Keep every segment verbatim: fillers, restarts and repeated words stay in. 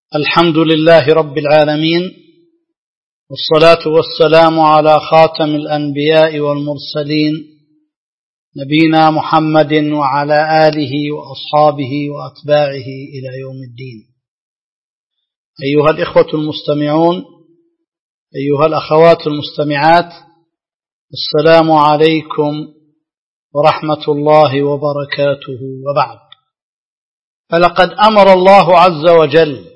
الحمد لله رب العالمين، والصلاة والسلام على خاتم الأنبياء والمرسلين نبينا محمد وعلى آله وأصحابه وأتباعه إلى يوم الدين. أيها الإخوة المستمعون، أيها الأخوات المستمعات، السلام عليكم ورحمة الله وبركاته. وبعد، فلقد أمر الله عز وجل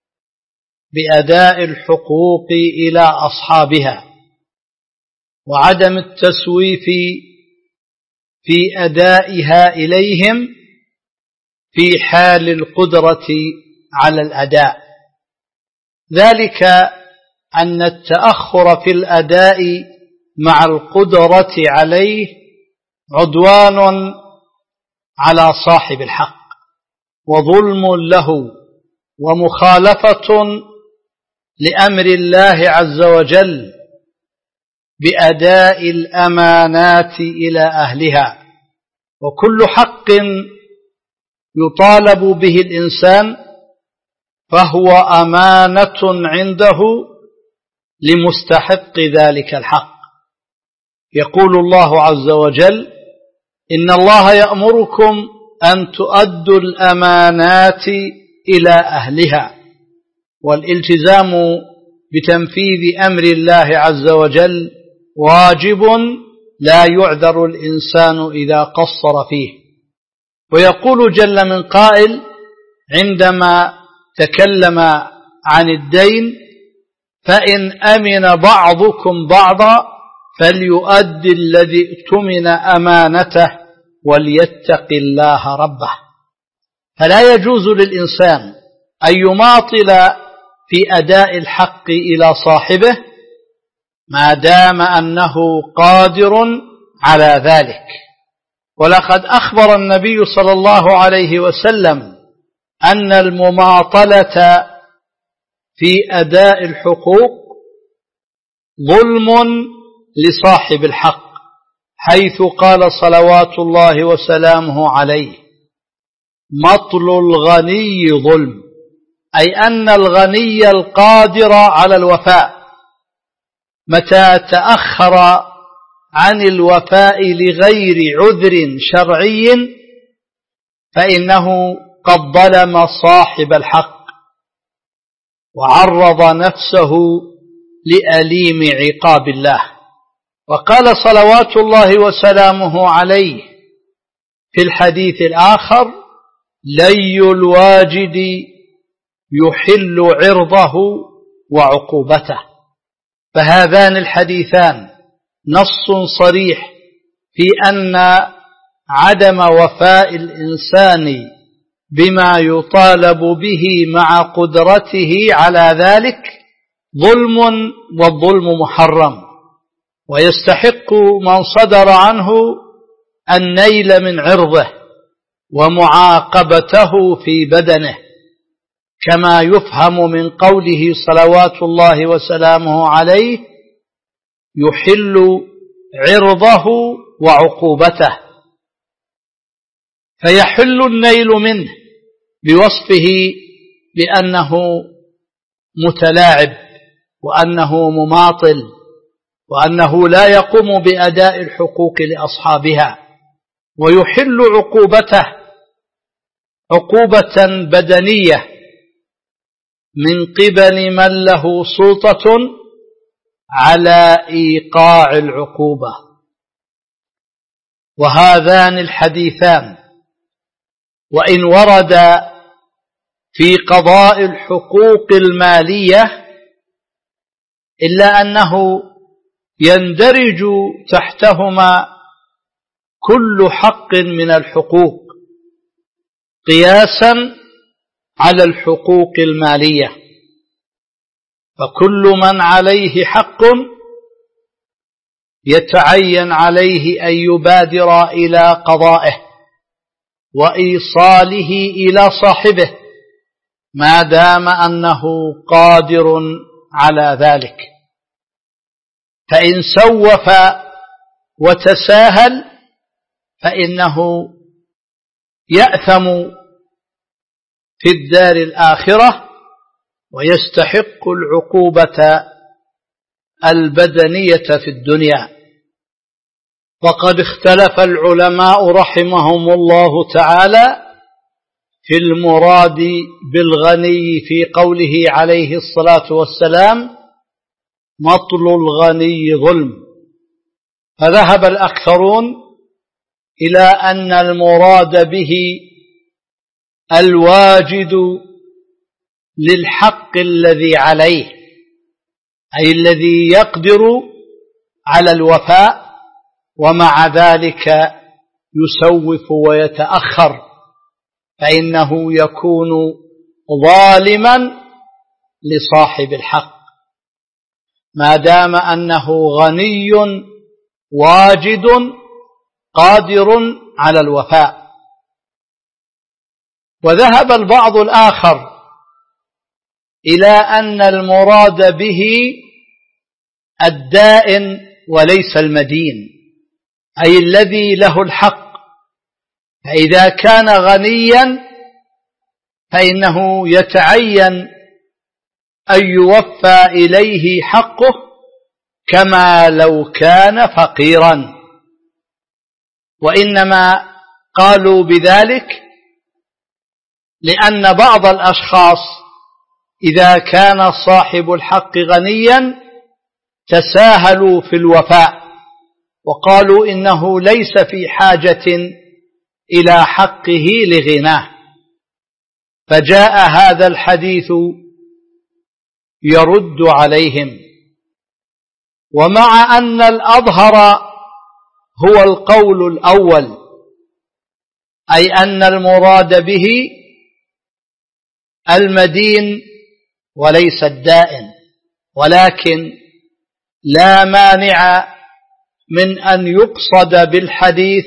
بأداء الحقوق إلى أصحابها وعدم التسويف في أدائها إليهم في حال القدرة على الأداء، ذلك أن التأخر في الأداء مع القدرة عليه عدوان على صاحب الحق وظلم له ومخالفة لأمر الله عز وجل بأداء الأمانات إلى أهلها. وكل حق يطالب به الإنسان فهو أمانة عنده لمستحق ذلك الحق. يقول الله عز وجل: إن الله يأمركم أن تؤدوا الأمانات إلى أهلها. والالتزام بتنفيذ أمر الله عز وجل واجب لا يعذر الإنسان إذا قصر فيه. ويقول جل من قائل عندما تكلم عن الدين: فإن أمن بعضكم بعضا فليؤدي الذي اؤتمن أمانته وليتق الله ربه. فلا يجوز للإنسان أن يماطل في أداء الحق إلى صاحبه ما دام أنه قادر على ذلك. ولقد أخبر النبي صلى الله عليه وسلم أن المماطلة في أداء الحقوق ظلم لصاحب الحق، حيث قال صلوات الله وسلامه عليه: مطل الغني ظلم، أي أن الغني القادر على الوفاء متى تأخر عن الوفاء لغير عذر شرعي فإنه قد ظلم صاحب الحق وعرض نفسه لأليم عقاب الله. وقال صلوات الله وسلامه عليه في الحديث الآخر: لي الواجد يحل عرضه وعقوبته. فهذان الحديثان نص صريح في أن عدم وفاء الإنسان بما يطالب به مع قدرته على ذلك ظلم، والظلم محرم، ويستحق من صدر عنه النيل من عرضه ومعاقبته في بدنه، كما يفهم من قوله صلوات الله وسلامه عليه: يحل عرضه وعقوبته. فيحل النيل منه بوصفه بأنه متلاعب وأنه مماطل وأنه لا يقوم بأداء الحقوق لأصحابها. ويحل عقوبته عقوبة بدنية من قبل من له سلطة على إيقاع العقوبة. وهذان الحديثان وإن ورد في قضاء الحقوق المالية إلا أنه يندرج تحتهما كل حق من الحقوق قياسا على الحقوق المالية. فكل من عليه حق يتعين عليه أن يبادر إلى قضائه وإيصاله إلى صاحبه ما دام أنه قادر على ذلك. فإن سوف وتساهل فإنه يأثم في الدار الآخرة ويستحق العقوبة البدنية في الدنيا. وقد اختلف العلماء رحمهم الله تعالى في المراد بالغني في قوله عليه الصلاة والسلام مطل الغني ظلم، فذهب الأكثرون إلى أن المراد به الواجد للحق الذي عليه، أي الذي يقدر على الوفاء ومع ذلك يسوف ويتأخر، فإنه يكون ظالما لصاحب الحق ما دام أنه غني واجد قادر على الوفاء. وذهب البعض الآخر إلى أن المراد به الدائن وليس المدين، أي الذي له الحق، فإذا كان غنيا فإنه يتعين أن يوفى إليه حقه كما لو كان فقيرا. وإنما قالوا بذلك لأن بعض الأشخاص إذا كان صاحب الحق غنيا تساهلوا في الوفاء وقالوا إنه ليس في حاجة إلى حقه لغناه، فجاء هذا الحديث يرد عليهم. ومع أن الأظهر هو القول الأول، أي أن المراد به المدين وليس الدائن، ولكن لا مانع من أن يقصد بالحديث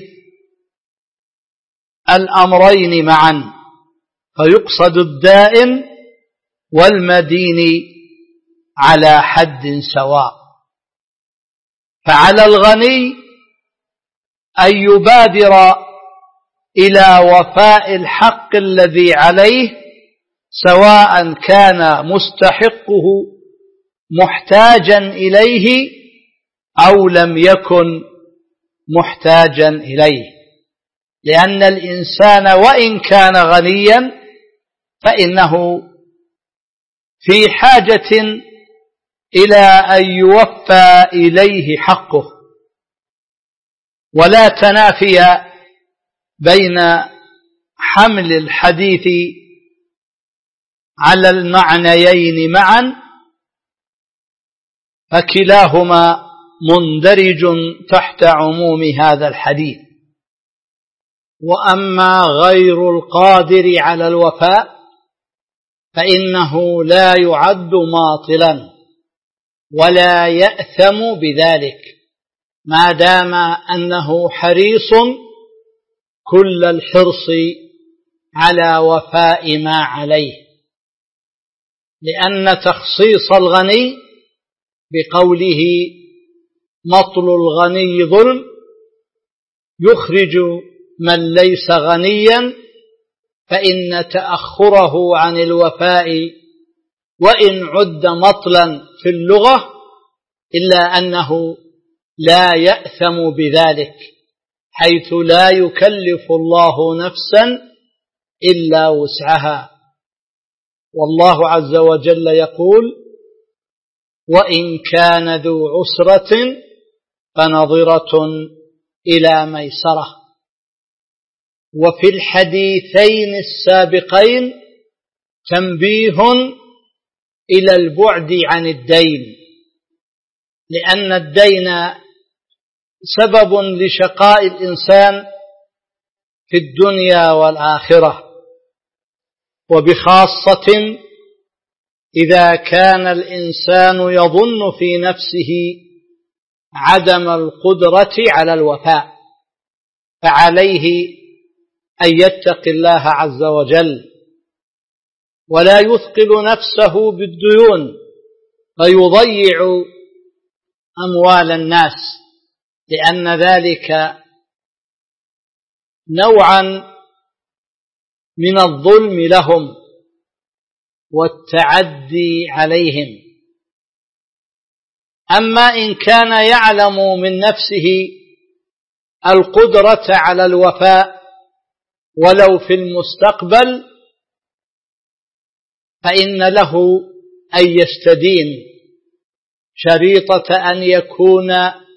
الأمرين معا، فيقصد الدائن والمدين على حد سواء. فعلى الغني أن يبادر إلى وفاء الحق الذي عليه، سواء كان مستحقه محتاجا إليه أو لم يكن محتاجا إليه، لأن الإنسان وإن كان غنيا فإنه في حاجة إلى أن يوفى إليه حقه. ولا تنافي بين حمل الحديث على المعنيين معا، فكلاهما مندرج تحت عموم هذا الحديث. وأما غير القادر على الوفاء فإنه لا يعد ماطلا ولا يأثم بذلك ما دام أنه حريص كل الحرص على وفاء ما عليه، لأن تخصيص الغني بقوله مطل الغني ظلم يخرج من ليس غنيا، فإن تأخره عن الوفاء وإن عد مطلا في اللغة إلا أنه لا يأثم بذلك، حيث لا يكلف الله نفسا إلا وسعها. والله عز وجل يقول وإن كان ذو عسرة فنظرة إلى ميسرة. وفي الحديثين السابقين تنبيه إلى البعد عن الدين، لأن الدين سبب لشقاء الإنسان في الدنيا والآخرة، وبخاصة إذا كان الإنسان يظن في نفسه عدم القدرة على الوفاء، فعليه أن يتقي الله عز وجل ولا يثقل نفسه بالديون فيضيع أموال الناس، لأن ذلك نوعا من الظلم لهم، والتعدي عليهم. أما إن كان يعلم من نفسه القدرة على الوفاء ولو في المستقبل فإن له أن يستدين شريطة أن يكون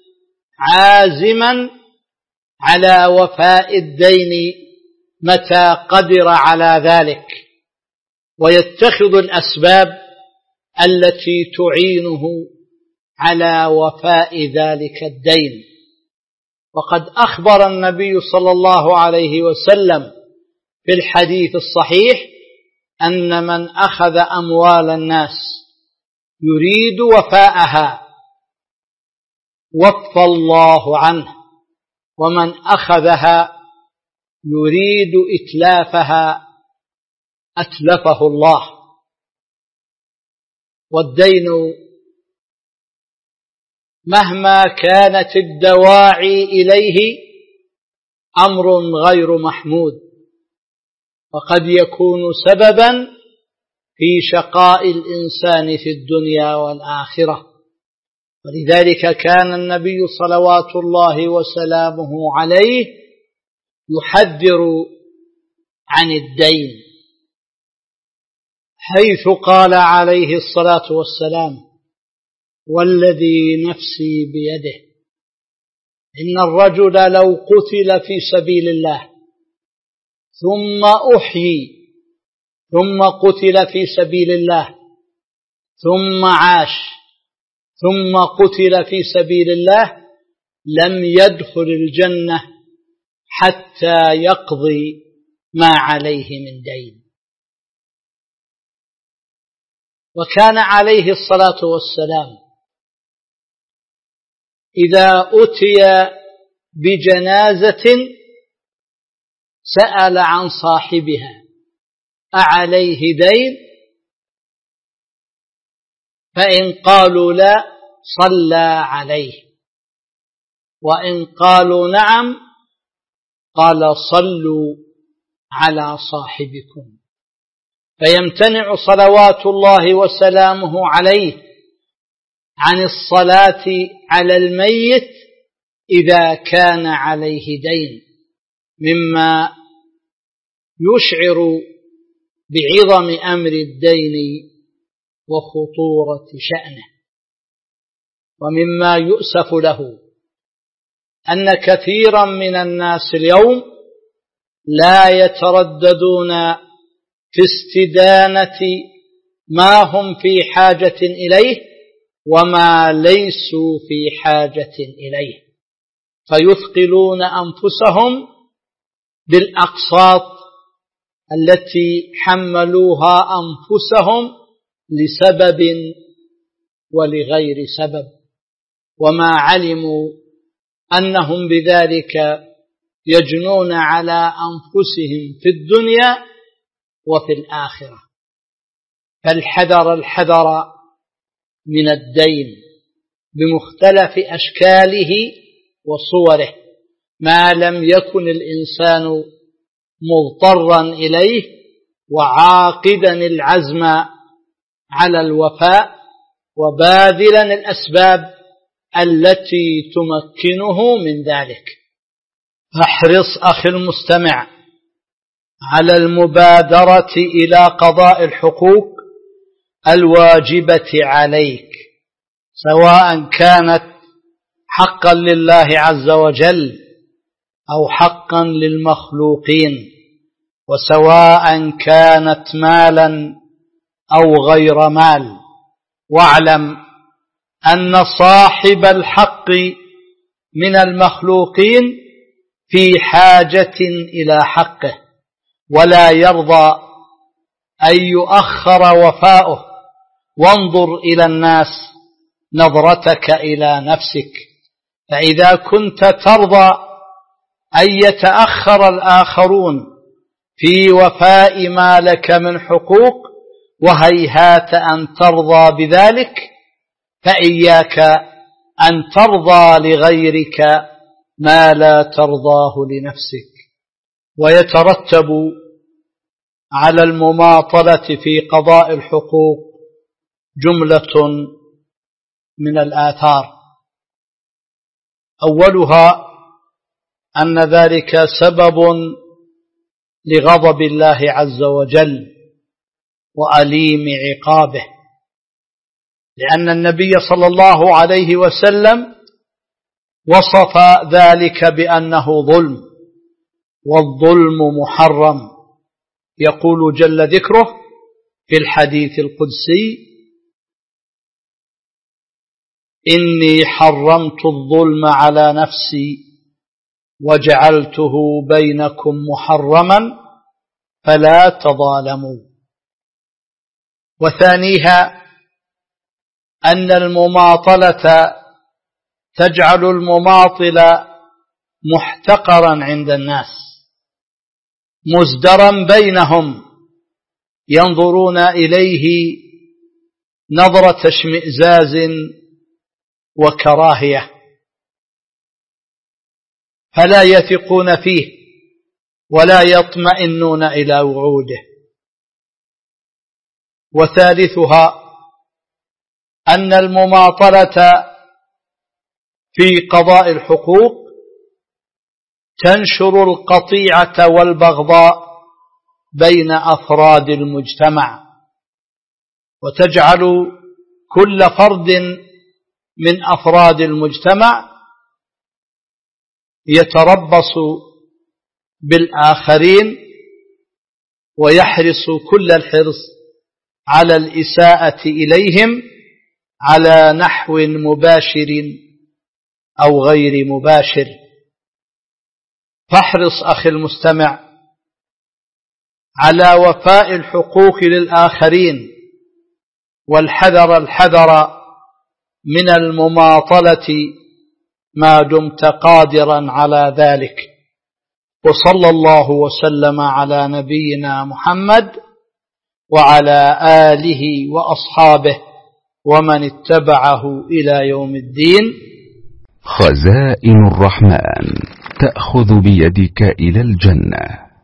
عازما على وفاء الدين متى قدر على ذلك، ويتخذ الأسباب التي تعينه على وفاء ذلك الدين. وقد أخبر النبي صلى الله عليه وسلم في الحديث الصحيح أن من أخذ أموال الناس يريد وفاءها وفى الله عنه، ومن أخذها يريد إتلافها أتلفه الله. والدين مهما كانت الدواعي إليه أمر غير محمود، وقد يكون سببا في شقاء الإنسان في الدنيا والآخرة. ولذلك كان النبي صلوات الله وسلامه عليه يحذر عن الدين، حيث قال عليه الصلاة والسلام: والذي نفسي بيده إن الرجل لو قتل في سبيل الله ثم أحيي ثم قتل في سبيل الله ثم عاش ثم قتل في سبيل الله لم يدخل الجنة حتى يقضي ما عليه من دين. وكان عليه الصلاة والسلام إذا أتي بجنازة سأل عن صاحبها أعليه دين؟ فإن قالوا لا صلى عليه، وإن قالوا نعم قال صلوا على صاحبكم. فيمتنع صلوات الله وسلامه عليه عن الصلاة على الميت إذا كان عليه دين، مما يشعر بعظم أمر الدين وخطورة شأنه. ومما يؤسف له أن كثيرا من الناس اليوم لا يترددون في استدانة ما هم في حاجة إليه وما ليسوا في حاجة إليه، فيثقلون أنفسهم بالأقساط التي حملوها أنفسهم لسبب ولغير سبب، وما علموا أنهم بذلك يجنون على أنفسهم في الدنيا وفي الآخرة. فالحذر الحذر من الدين بمختلف أشكاله وصوره، ما لم يكن الإنسان مضطرا إليه وعاقدا العزم على الوفاء وباذلا الأسباب التي تمكنه من ذلك. فاحرص أخي المستمع على المبادرة إلى قضاء الحقوق الواجبة عليك، سواء كانت حقا لله عز وجل أو حقا للمخلوقين، وسواء كانت مالا أو غير مال. واعلم أن صاحب الحق من المخلوقين في حاجة إلى حقه، ولا يرضى أن يؤخر وفاؤه. وانظر إلى الناس نظرتك إلى نفسك، فإذا كنت ترضى أن يتأخر الآخرون في وفاء ما لك من حقوق وهيهات أن ترضى بذلك، فإياك أن ترضى لغيرك ما لا ترضاه لنفسك. ويترتب على المماطلة في قضاء الحقوق جملة من الآثار. أولها أن ذلك سبب لغضب الله عز وجل وأليم عقابه، لأن النبي صلى الله عليه وسلم وصف ذلك بأنه ظلم، والظلم محرم. يقول جل ذكره في الحديث القدسي: إني حرمت الظلم على نفسي وجعلته بينكم محرما فلا تظالموا. وثانيها أن المماطلة تجعل المماطل محتقرا عند الناس، مزدرا بينهم، ينظرون إليه نظرة اشمئزاز وكراهية، فلا يثقون فيه ولا يطمئنون إلى وعوده. وثالثها أن المماطلة في قضاء الحقوق تنشر القطيعة والبغضاء بين أفراد المجتمع، وتجعل كل فرد من أفراد المجتمع يتربص بالآخرين ويحرص كل الحرص على الإساءة إليهم على نحو مباشر أو غير مباشر. فاحرص أخي المستمع على وفاء الحقوق للآخرين، والحذر الحذر من المماطلة ما دمت قادرا على ذلك. وصلى الله وسلم على نبينا محمد وعلى آله وأصحابه ومن اتبعه إلى يوم الدين. خزائن الرحمن تأخذ بيدك إلى الجنة.